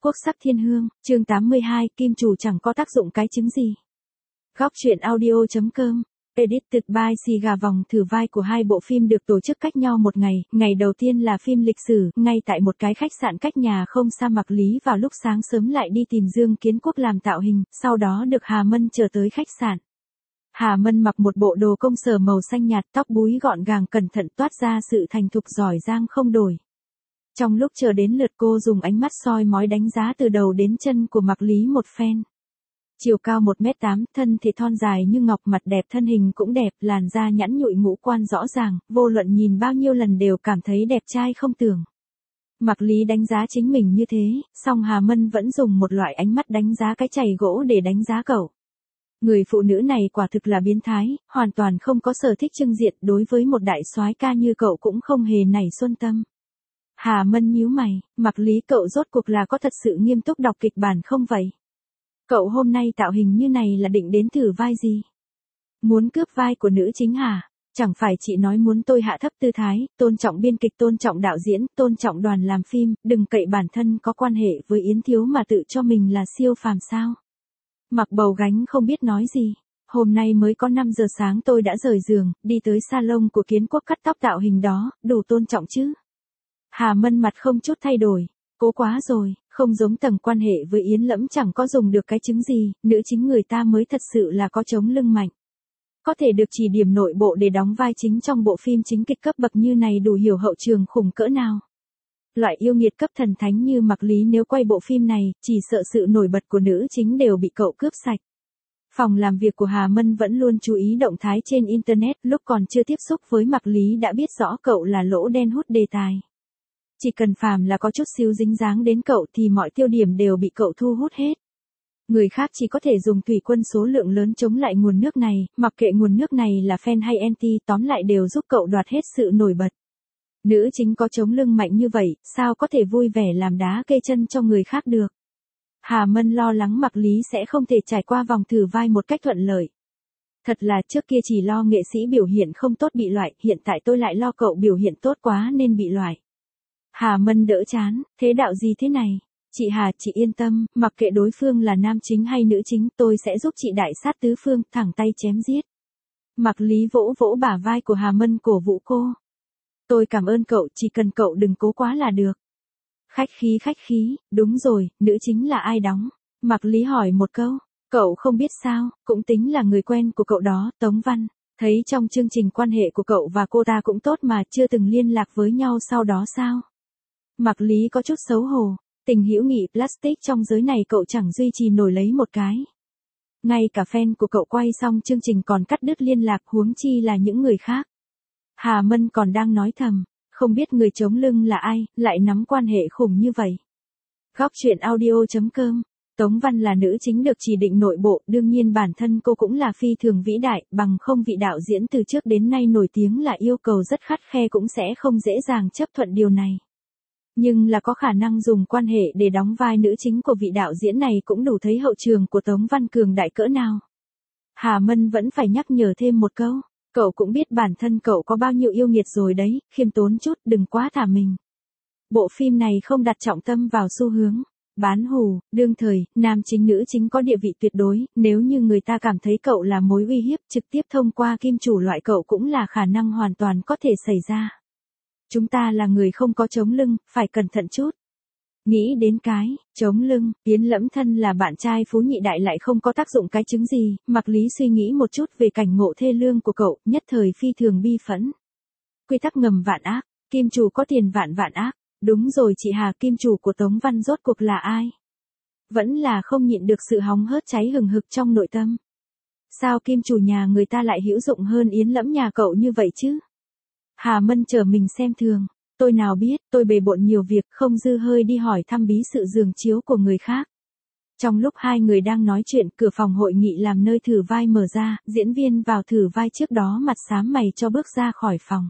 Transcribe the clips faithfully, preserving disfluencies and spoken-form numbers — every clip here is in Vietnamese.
Quốc sắc thiên hương, chương tám mươi hai, kim chủ chẳng có tác dụng cái trứng gì. Góc truyện audio chấm com, edited by Xì Gà. Vòng thử vai của hai bộ phim được tổ chức cách nhau một ngày. Ngày đầu tiên là phim lịch sử, ngay tại một cái khách sạn cách nhà không xa. Mạc Lý vào lúc sáng sớm lại đi tìm Dương Kiến Quốc làm tạo hình, sau đó được Hà Mân chờ tới khách sạn. Hà Mân mặc một bộ đồ công sở màu xanh nhạt, tóc búi gọn gàng cẩn thận toát ra sự thành thục giỏi giang không đổi. Trong lúc chờ đến lượt cô dùng ánh mắt soi mói đánh giá từ đầu đến chân của Mạc Lý một phen. Chiều cao một mét tám, thân thì thon dài như ngọc, mặt đẹp, thân hình cũng đẹp, làn da nhẵn nhụi, ngũ quan rõ ràng, vô luận nhìn bao nhiêu lần đều cảm thấy đẹp trai không tưởng. Mạc Lý đánh giá chính mình như thế, song Hà Mân vẫn dùng một loại ánh mắt đánh giá cái chày gỗ để đánh giá cậu. Người phụ nữ này quả thực là biến thái, hoàn toàn không có sở thích trưng diện, đối với một đại soái ca như cậu cũng không hề nảy xuân tâm. Hà Mân nhíu mày, Mạc Lý, cậu rốt cuộc là có thật sự nghiêm túc đọc kịch bản không vậy? Cậu hôm nay tạo hình như này là định đến thử vai gì? Muốn cướp vai của nữ chính hả? Chẳng phải chị nói muốn tôi hạ thấp tư thái, tôn trọng biên kịch, tôn trọng đạo diễn, tôn trọng đoàn làm phim, đừng cậy bản thân có quan hệ với Yến Thiếu mà tự cho mình là siêu phàm sao? Mặc Bầu gánh không biết nói gì. Hôm nay mới có năm giờ sáng tôi đã rời giường, đi tới salon của Kiến Quốc cắt tóc tạo hình đó, đủ tôn trọng chứ? Hà Mân mặt không chút thay đổi. Cố quá rồi, không giống tầng quan hệ với Yến Lẫm chẳng có dùng được cái chứng gì, nữ chính người ta mới thật sự là có chống lưng mạnh. Có thể được chỉ điểm nội bộ để đóng vai chính trong bộ phim chính kịch cấp bậc như này đủ hiểu hậu trường khủng cỡ nào. Loại yêu nghiệt cấp thần thánh như Mạc Lý nếu quay bộ phim này, chỉ sợ sự nổi bật của nữ chính đều bị cậu cướp sạch. Phòng làm việc của Hà Mân vẫn luôn chú ý động thái trên Internet, lúc còn chưa tiếp xúc với Mạc Lý đã biết rõ cậu là lỗ đen hút đề tài. Chỉ cần phàm là có chút xíu dính dáng đến cậu thì mọi tiêu điểm đều bị cậu thu hút hết. Người khác chỉ có thể dùng thủy quân số lượng lớn chống lại nguồn nước này, mặc kệ nguồn nước này là fan hay anti, tóm lại đều giúp cậu đoạt hết sự nổi bật. Nữ chính có chống lưng mạnh như vậy, sao có thể vui vẻ làm đá kê chân cho người khác được. Hà Mân lo lắng Mạc Lý sẽ không thể trải qua vòng thử vai một cách thuận lợi. Thật là trước kia chỉ lo nghệ sĩ biểu hiện không tốt bị loại, hiện tại tôi lại lo cậu biểu hiện tốt quá nên bị loại. Hà Mân đỡ chán, thế đạo gì thế này? Chị Hà, chị yên tâm, mặc kệ đối phương là nam chính hay nữ chính, tôi sẽ giúp chị đại sát tứ phương, thẳng tay chém giết. Mạc Lý vỗ vỗ bả vai của Hà Mân cổ vũ cô. Tôi cảm ơn cậu, chỉ cần cậu đừng cố quá là được. Khách khí khách khí, đúng rồi, nữ chính là ai đóng? Mạc Lý hỏi một câu, cậu không biết sao, cũng tính là người quen của cậu đó, Tống Văn. Thấy trong chương trình quan hệ của cậu và cô ta cũng tốt mà chưa từng liên lạc với nhau sau đó sao? Mạc Lý có chút xấu hổ, tình hữu nghị plastic trong giới này cậu chẳng duy trì nổi lấy một cái. Ngay cả fan của cậu quay xong chương trình còn cắt đứt liên lạc, huống chi là những người khác. Hà Mân còn đang nói thầm, không biết người chống lưng là ai, lại nắm quan hệ khủng như vậy. Góc truyện audio chấm com, Tống Văn là nữ chính được chỉ định nội bộ, đương nhiên bản thân cô cũng là phi thường vĩ đại, bằng không vị đạo diễn từ trước đến nay nổi tiếng là yêu cầu rất khắt khe cũng sẽ không dễ dàng chấp thuận điều này. Nhưng là có khả năng dùng quan hệ để đóng vai nữ chính của vị đạo diễn này cũng đủ thấy hậu trường của Tống Văn cường đại cỡ nào. Hà Mân vẫn phải nhắc nhở thêm một câu, cậu cũng biết bản thân cậu có bao nhiêu yêu nghiệt rồi đấy, khiêm tốn chút, đừng quá thả mình. Bộ phim này không đặt trọng tâm vào xu hướng bán hù, đương thời, nam chính nữ chính có địa vị tuyệt đối, nếu như người ta cảm thấy cậu là mối uy hiếp, trực tiếp thông qua kim chủ loại cậu cũng là khả năng hoàn toàn có thể xảy ra. Chúng ta là người không có chống lưng, phải cẩn thận chút. Nghĩ đến cái, chống lưng, Yến Lẫm thân là bạn trai phú nhị đại lại không có tác dụng cái chứng gì, Mạc Lý suy nghĩ một chút về cảnh ngộ thê lương của cậu, nhất thời phi thường bi phẫn. Quy tắc ngầm vạn ác, kim chủ có tiền vạn vạn ác, đúng rồi chị Hà, kim chủ của Tống Văn rốt cuộc là ai? Vẫn là không nhịn được sự hóng hớt cháy hừng hực trong nội tâm. Sao kim chủ nhà người ta lại hữu dụng hơn Yến Lẫm nhà cậu như vậy chứ? Hà Mân chờ mình xem thường, tôi nào biết, tôi bề bộn nhiều việc, không dư hơi đi hỏi thăm bí sự giường chiếu của người khác. Trong lúc hai người đang nói chuyện, cửa phòng hội nghị làm nơi thử vai mở ra, diễn viên vào thử vai trước đó mặt xám mày cho bước ra khỏi phòng.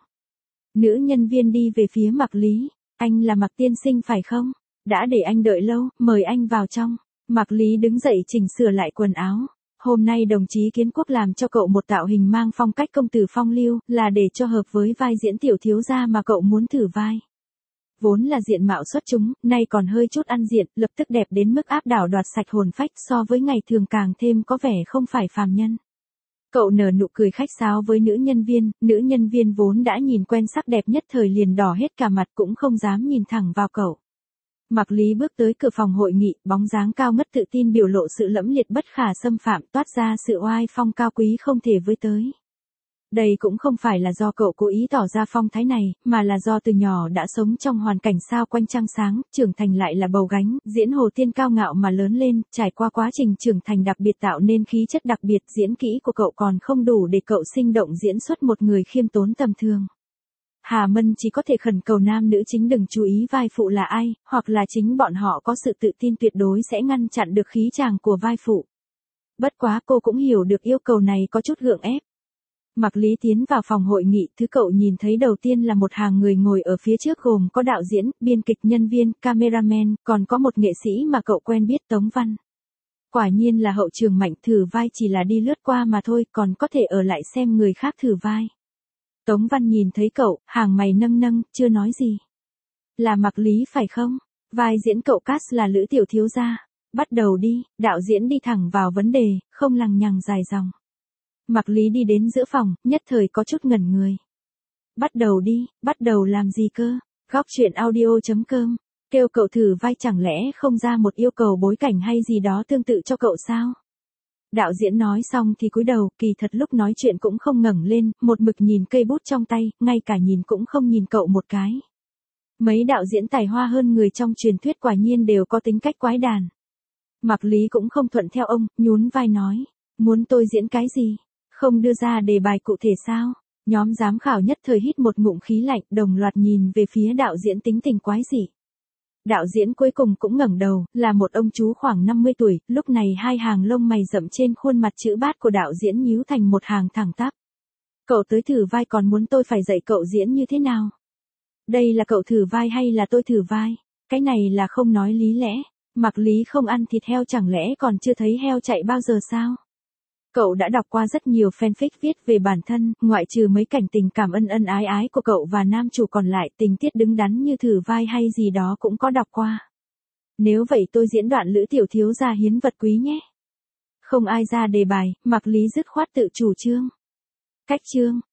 Nữ nhân viên đi về phía Mạc Lý, anh là Mạc tiên sinh phải không? Đã để anh đợi lâu, mời anh vào trong. Mạc Lý đứng dậy chỉnh sửa lại quần áo. Hôm nay đồng chí Kiến Quốc làm cho cậu một tạo hình mang phong cách công tử phong lưu, là để cho hợp với vai diễn tiểu thiếu gia mà cậu muốn thử vai. vốn là diện mạo xuất chúng, nay còn hơi chút ăn diện, lập tức đẹp đến mức áp đảo đoạt sạch hồn phách, so với ngày thường càng thêm có vẻ không phải phàm nhân. Cậu nở nụ cười khách sáo với nữ nhân viên, nữ nhân viên vốn đã nhìn quen sắc đẹp nhất thời liền đỏ hết cả mặt cũng không dám nhìn thẳng vào cậu. Mạc Lý bước tới cửa phòng hội nghị, bóng dáng cao ngất tự tin biểu lộ sự lẫm liệt bất khả xâm phạm, toát ra sự oai phong cao quý không thể với tới. Đây cũng không phải là do cậu cố ý tỏ ra phong thái này, mà là do từ nhỏ đã sống trong hoàn cảnh sao quanh trăng sáng, trưởng thành lại là bầu gánh, diễn hồ tiên cao ngạo mà lớn lên, trải qua quá trình trưởng thành đặc biệt tạo nên khí chất đặc biệt, diễn kỹ của cậu còn không đủ để cậu sinh động diễn xuất một người khiêm tốn tầm thường. Hà Mân chỉ có thể khẩn cầu nam nữ chính đừng chú ý vai phụ là ai, hoặc là chính bọn họ có sự tự tin tuyệt đối sẽ ngăn chặn được khí chàng của vai phụ. Bất quá cô cũng hiểu được yêu cầu này có chút gượng ép. Mạc Lý tiến vào phòng hội nghị, thứ cậu nhìn thấy đầu tiên là một hàng người ngồi ở phía trước gồm có đạo diễn, biên kịch, nhân viên, cameraman, còn có một nghệ sĩ mà cậu quen biết, Tống Văn. Quả nhiên là hậu trường mạnh, thử vai chỉ là đi lướt qua mà thôi, còn có thể ở lại xem người khác thử vai. Tống Văn nhìn thấy cậu, hàng mày nâng nâng, chưa nói gì. Là Mạc Lý phải không? Vai diễn cậu cast là Lữ Tiểu Thiếu Gia. Bắt đầu đi, đạo diễn đi thẳng vào vấn đề, không lằng nhằng dài dòng. Mạc Lý đi đến giữa phòng, nhất thời có chút ngẩn người. Bắt đầu đi, bắt đầu làm gì cơ? Góc truyện audio chấm com, kêu cậu thử vai chẳng lẽ không ra một yêu cầu bối cảnh hay gì đó tương tự cho cậu sao? Đạo diễn nói xong thì cúi đầu, kỳ thật lúc nói chuyện cũng không ngẩng lên, một mực nhìn cây bút trong tay, ngay cả nhìn cũng không nhìn cậu một cái. Mấy đạo diễn tài hoa hơn người trong truyền thuyết quả nhiên đều có tính cách quái đản. Mạc Lý cũng không thuận theo ông, nhún vai nói, muốn tôi diễn cái gì? Không đưa ra đề bài cụ thể sao? Nhóm giám khảo nhất thời hít một ngụm khí lạnh, đồng loạt nhìn về phía đạo diễn tính tình quái dị. Đạo diễn cuối cùng cũng ngẩng đầu, là một ông chú khoảng năm mươi tuổi, lúc này hai hàng lông mày rậm trên khuôn mặt chữ bát của đạo diễn nhíu thành một hàng thẳng tắp. Cậu tới thử vai còn muốn tôi phải dạy cậu diễn như thế nào? Đây là cậu thử vai hay là tôi thử vai? Cái này là không nói lý lẽ. Mạc Lý không ăn thịt heo chẳng lẽ còn chưa thấy heo chạy bao giờ sao? Cậu đã đọc qua rất nhiều fanfic viết về bản thân, ngoại trừ mấy cảnh tình cảm ân ân ái ái của cậu và nam chủ còn lại, tình tiết đứng đắn như thử vai hay gì đó cũng có đọc qua. Nếu vậy tôi diễn đoạn Lữ Tiểu Thiếu Gia hiến vật quý nhé. Không ai ra đề bài, Mạc Lý dứt khoát tự chủ trương. Cách chương,